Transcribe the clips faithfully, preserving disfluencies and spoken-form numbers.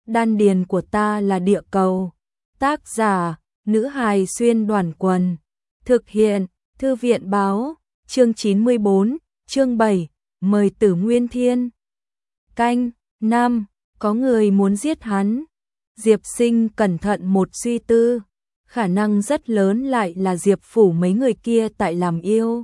đan điền của ta là địa cầu. Tác giả, nữ hài xuyên đoàn quần. Thực hiện, thư viện báo, chương chín mươi bốn, chương bảy, mời Tử Nguyên Thiên. Canh, năm, có người muốn giết hắn. Diệp Sinh cẩn thận một suy tư, khả năng rất lớn lại là Diệp phủ mấy người kia tại làm yêu.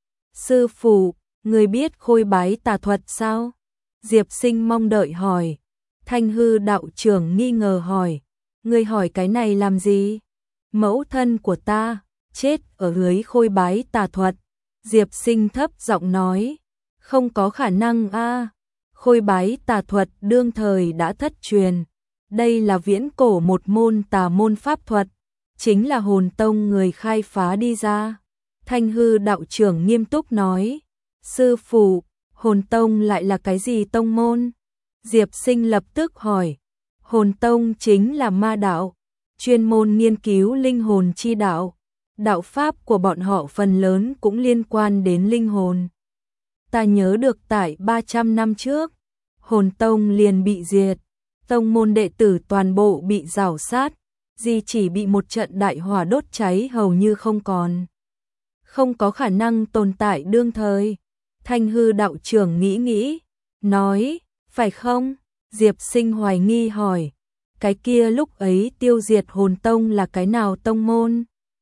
Sư phụ, người biết khôi bái tà thuật sao? Diệp Sinh mong đợi hỏi. Thanh hư đạo trưởng nghi ngờ hỏi, người hỏi cái này làm gì? Mẫu thân của ta, chết ở dưới khôi bái tà thuật. Diệp Sinh thấp giọng nói, không có khả năng a. Khôi bái tà thuật đương thời đã thất truyền. Đây là viễn cổ một môn tà môn pháp thuật, chính là hồn tông người khai phá đi ra. Thanh hư đạo trưởng nghiêm túc nói, sư phụ, hồn tông lại là cái gì tông môn? Diệp Sinh lập tức hỏi, hồn tông chính là ma đạo, chuyên môn nghiên cứu linh hồn chi đạo. Đạo pháp của bọn họ phần lớn cũng liên quan đến linh hồn. Ta nhớ được tại ba trăm năm trước, hồn tông liền bị diệt, tông môn đệ tử toàn bộ bị rào sát, di chỉ bị một trận đại hỏa đốt cháy hầu như không còn. Không có khả năng tồn tại đương thời. Thanh hư đạo trưởng nghĩ nghĩ, nói, phải không? Diệp Sinh hoài nghi hỏi, cái kia lúc ấy tiêu diệt hồn tông là cái nào tông môn?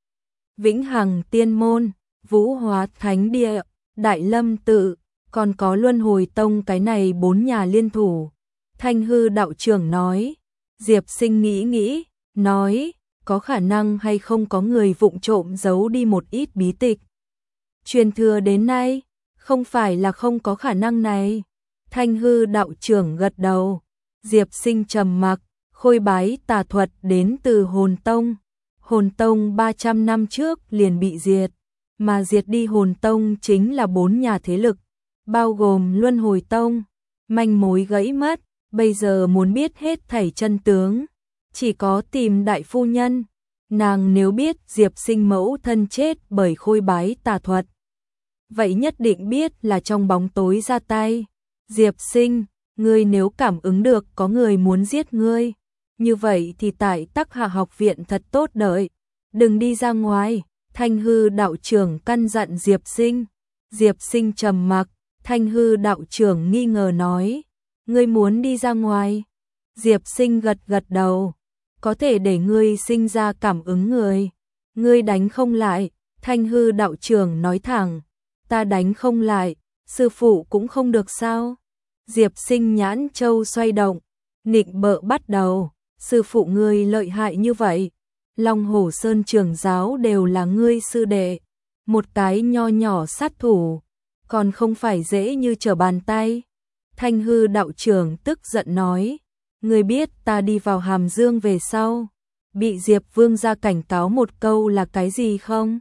Vĩnh Hằng Tiên Môn, Vũ Hóa Thánh Địa, Đại Lâm Tự, còn có Luân Hồi Tông, cái này bốn nhà liên thủ. Thanh hư đạo trưởng nói. Diệp Sinh nghĩ nghĩ, nói, có khả năng hay không có người vụng trộm giấu đi một ít bí tịch truyền thừa đến nay? Không phải là không có khả năng này. Thanh hư đạo trưởng gật đầu. Diệp Sinh trầm mặc, khôi bái tà thuật đến từ hồn tông. Hồn tông ba trăm năm trước liền bị diệt, mà diệt đi hồn tông chính là bốn nhà thế lực, bao gồm Luân Hồi Tông. Manh mối gãy mất, bây giờ muốn biết hết thảy chân tướng, chỉ có tìm đại phu nhân. Nàng nếu biết Diệp Sinh mẫu thân chết bởi khôi bái tà thuật, vậy nhất định biết là trong bóng tối ra tay. Diệp Sinh, ngươi nếu cảm ứng được có người muốn giết ngươi, như vậy thì tại Tắc Hạ học viện thật tốt đợi, đừng đi ra ngoài. Thanh hư đạo trưởng căn dặn Diệp Sinh. Diệp Sinh trầm mặc. Thanh hư đạo trưởng nghi ngờ nói, ngươi muốn đi ra ngoài? Diệp Sinh gật gật đầu, có thể để ngươi sinh ra cảm ứng người, ngươi đánh không lại. Thanh hư đạo trưởng nói thẳng, ta đánh không lại, sư phụ cũng không được sao? Diệp Sinh nhãn châu xoay động, nịnh bợ bắt đầu, sư phụ ngươi lợi hại như vậy, Long Hổ Sơn trưởng giáo đều là ngươi sư đệ, một cái nho nhỏ sát thủ, còn không phải dễ như trở bàn tay. Thanh hư đạo trưởng tức giận nói, ngươi biết ta đi vào Hàm Dương về sau, bị Diệp Vương gia cảnh cáo một câu là cái gì không?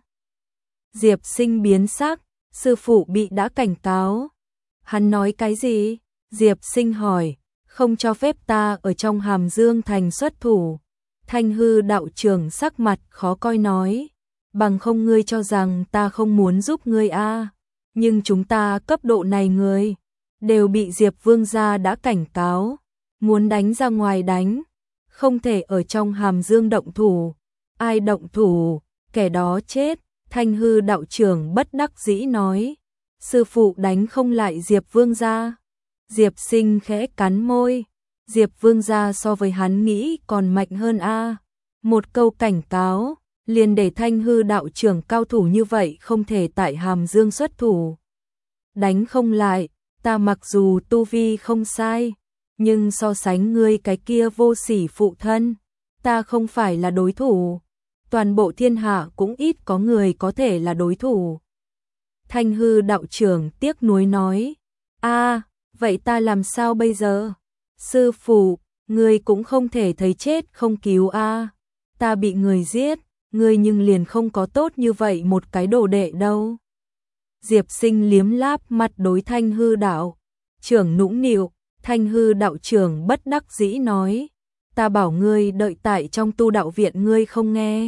Diệp Sinh biến sắc, sư phụ bị đã cảnh cáo. Hắn nói cái gì? Diệp Sinh hỏi, không cho phép ta ở trong Hàm Dương thành xuất thủ. Thanh hư đạo trưởng sắc mặt khó coi nói, bằng không ngươi cho rằng ta không muốn giúp ngươi a? À. Nhưng chúng ta cấp độ này người đều bị Diệp Vương gia đã cảnh cáo, muốn đánh ra ngoài đánh, không thể ở trong Hàm Dương động thủ. Ai động thủ, kẻ đó chết. Thanh hư đạo trưởng bất đắc dĩ nói, sư phụ đánh không lại Diệp Vương gia. Diệp Sinh khẽ cắn môi, Diệp Vương gia so với hắn nghĩ còn mạnh hơn a. À. Một câu cảnh cáo liền để thanh hư đạo trưởng cao thủ như vậy không thể tại Hàm Dương xuất thủ. Đánh không lại, ta mặc dù tu vi không sai, nhưng so sánh ngươi cái kia vô sỉ phụ thân, ta không phải là đối thủ. Toàn bộ thiên hạ cũng ít có người có thể là đối thủ. Thanh hư đạo trưởng tiếc nuối nói, a, à, vậy ta làm sao bây giờ? Sư phụ, ngươi cũng không thể thấy chết không cứu a. À. Ta bị người giết, ngươi nhưng liền không có tốt như vậy một cái đồ đệ đâu. Diệp Sinh liếm láp mặt đối thanh hư đạo trưởng nũng nịu. Thanh hư đạo trưởng bất đắc dĩ nói, ta bảo ngươi đợi tại trong tu đạo viện ngươi không nghe.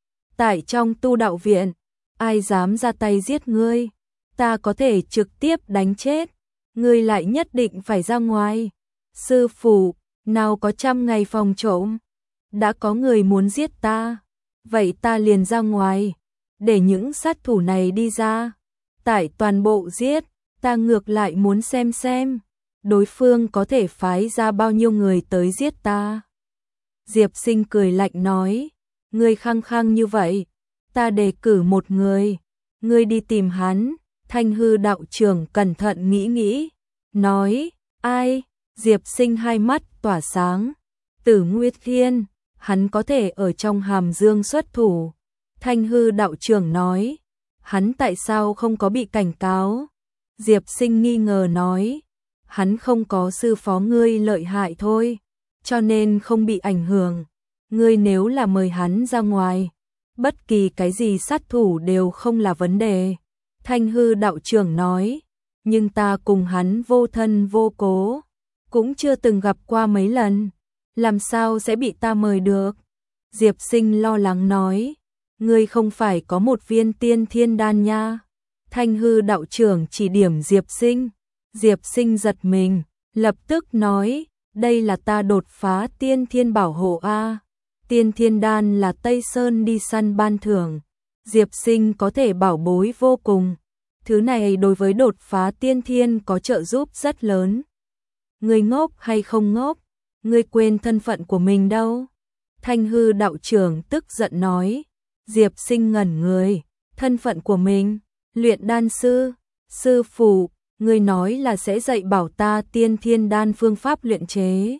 Tại trong tu đạo viện, ai dám ra tay giết ngươi, ta có thể trực tiếp đánh chết, ngươi lại nhất định phải ra ngoài. Sư phụ, nào có trăm ngày phòng trộm, đã có người muốn giết ta, vậy ta liền ra ngoài, để những sát thủ này đi ra, tại toàn bộ giết, ta ngược lại muốn xem xem, đối phương có thể phái ra bao nhiêu người tới giết ta. Diệp Sinh cười lạnh nói, ngươi khăng khăng như vậy, ta đề cử một người, ngươi đi tìm hắn. Thanh hư đạo trưởng cẩn thận nghĩ nghĩ, nói, ai? Diệp Sinh hai mắt tỏa sáng, Tử Nguyên Thiên, hắn có thể ở trong Hàm Dương xuất thủ. Thanh hư đạo trưởng nói, hắn tại sao không có bị cảnh cáo? Diệp Sinh nghi ngờ nói, hắn không có sư phó ngươi lợi hại thôi, cho nên không bị ảnh hưởng. Ngươi nếu là mời hắn ra ngoài, bất kỳ cái gì sát thủ đều không là vấn đề. Thanh hư đạo trưởng nói, nhưng ta cùng hắn vô thân vô cố, cũng chưa từng gặp qua mấy lần, làm sao sẽ bị ta mời được? Diệp Sinh lo lắng nói, ngươi không phải có một viên tiên thiên đan nha. Thanh hư đạo trưởng chỉ điểm Diệp Sinh, Diệp Sinh giật mình, lập tức nói, đây là ta đột phá tiên thiên bảo hộ a. Tiên thiên đan là Tây Sơn đi săn ban thưởng, Diệp Sinh có thể bảo bối vô cùng, thứ này đối với đột phá tiên thiên có trợ giúp rất lớn. Ngươi ngốc hay không ngốc, ngươi quên thân phận của mình đâu? Thanh hư đạo trưởng tức giận nói. Diệp Sinh ngẩn người, thân phận của mình, luyện đan sư, sư phụ, ngươi nói là sẽ dạy bảo ta tiên thiên đan phương pháp luyện chế.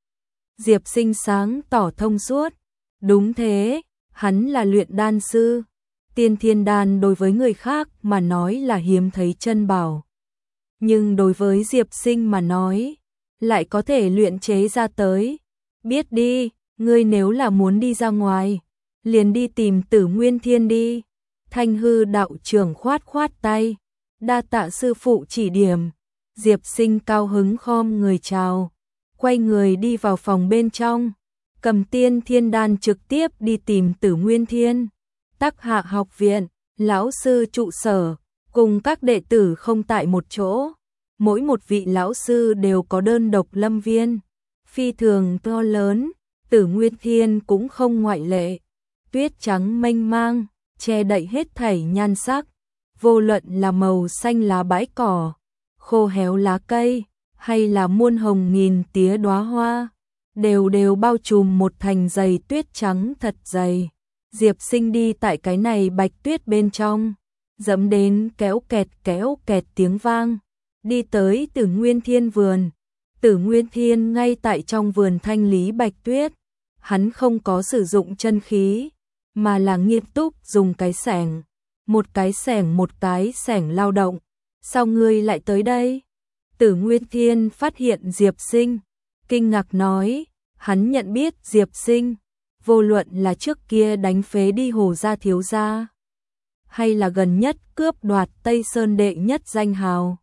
Diệp Sinh sáng tỏ thông suốt, đúng thế, hắn là luyện đan sư. Tiên thiên đan đối với người khác mà nói là hiếm thấy chân bảo, nhưng đối với Diệp Sinh mà nói, lại có thể luyện chế ra tới. Biết đi, ngươi nếu là muốn đi ra ngoài, liền đi tìm Tử Nguyên Thiên đi. Thanh hư đạo trưởng khoát khoát tay, đa tạ sư phụ chỉ điểm. Diệp Sinh cao hứng khom người chào, quay người đi vào phòng bên trong, cầm tiên thiên đan trực tiếp đi tìm Tử Nguyên Thiên. Tắc Hạ học viện, lão sư trụ sở, cùng các đệ tử không tại một chỗ. Mỗi một vị lão sư đều có đơn độc lâm viên, phi thường to lớn, Tử Nguyên Thiên cũng không ngoại lệ. Tuyết trắng mênh mang, che đậy hết thảy nhan sắc, vô luận là màu xanh lá bãi cỏ, khô héo lá cây, hay là muôn hồng nghìn tía đóa hoa, đều đều bao trùm một thành dày tuyết trắng thật dày. Diệp Sinh đi tại cái này bạch tuyết bên trong, dẫm đến kéo kẹt kéo kẹt tiếng vang, đi tới Tử Nguyên Thiên vườn. Tử Nguyên Thiên ngay tại trong vườn thanh lý bạch tuyết, hắn không có sử dụng chân khí, mà là nghiêm túc dùng cái xẻng, một cái xẻng một cái xẻng lao động. Sao ngươi lại tới đây? Tử Nguyên Thiên phát hiện Diệp Sinh, kinh ngạc nói, hắn nhận biết Diệp Sinh, vô luận là trước kia đánh phế đi Hồ gia thiếu gia, hay là gần nhất cướp đoạt Tây Sơn đệ nhất danh hào,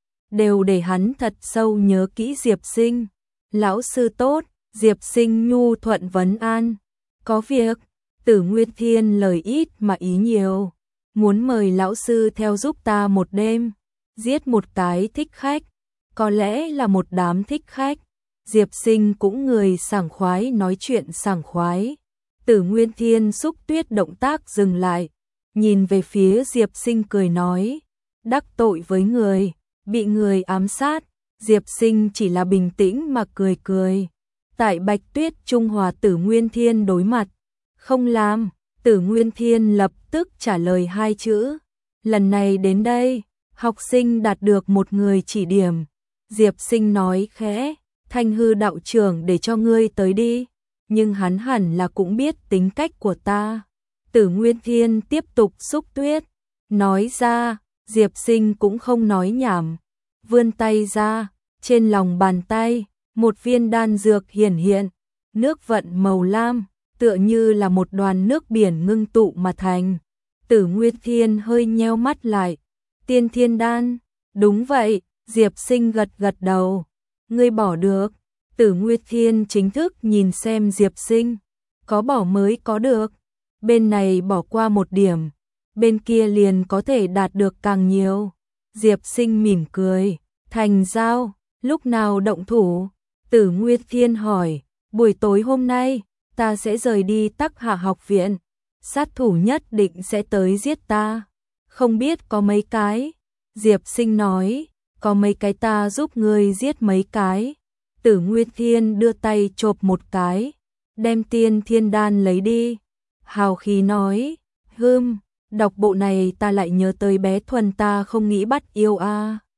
đều để hắn thật sâu nhớ kỹ Diệp Sinh. Lão sư tốt. Diệp Sinh nhu thuận vấn an. Có việc? Tử Nguyên Thiên lời ít mà ý nhiều, muốn mời lão sư theo giúp ta một đêm, giết một cái thích khách, có lẽ là một đám thích khách. Diệp Sinh cũng người sảng khoái nói chuyện sảng khoái. Tử Nguyên Thiên xúc tuyết động tác dừng lại, nhìn về phía Diệp Sinh cười nói, đắc tội với người, bị người ám sát. Diệp Sinh chỉ là bình tĩnh mà cười cười. Tại bạch tuyết Trung Hòa Tử Nguyên Thiên đối mặt, không làm. Tử Nguyên Thiên lập tức trả lời hai chữ, lần này đến đây, học sinh đạt được một người chỉ điểm. Diệp Sinh nói khẽ, Thanh hư đạo trưởng để cho ngươi tới đi, nhưng hắn hẳn là cũng biết tính cách của ta. Tử Nguyên Thiên tiếp tục xúc tuyết, nói ra. Diệp Sinh cũng không nói nhảm, vươn tay ra, trên lòng bàn tay, một viên đan dược hiển hiện, nước vận màu lam, tựa như là một đoàn nước biển ngưng tụ mà thành. Tử Nguyên Thiên hơi nheo mắt lại, tiên thiên đan, đúng vậy. Diệp Sinh gật gật đầu, ngươi bỏ được. Tử Nguyên Thiên chính thức nhìn xem Diệp Sinh, có bỏ mới có được, bên này bỏ qua một điểm, bên kia liền có thể đạt được càng nhiều. Diệp Sinh mỉm cười, thành giao, lúc nào động thủ? Tử Nguyệt Thiên hỏi, buổi tối hôm nay, ta sẽ rời đi Tắc Hạ học viện, sát thủ nhất định sẽ tới giết ta, không biết có mấy cái. Diệp Sinh nói, có mấy cái ta giúp ngươi giết mấy cái. Tử Nguyệt Thiên đưa tay chộp một cái, đem tiên thiên đan lấy đi. Hào khí nói, hưm, đọc bộ này ta lại nhớ tới bé Thuần ta không nghĩ bắt yêu a.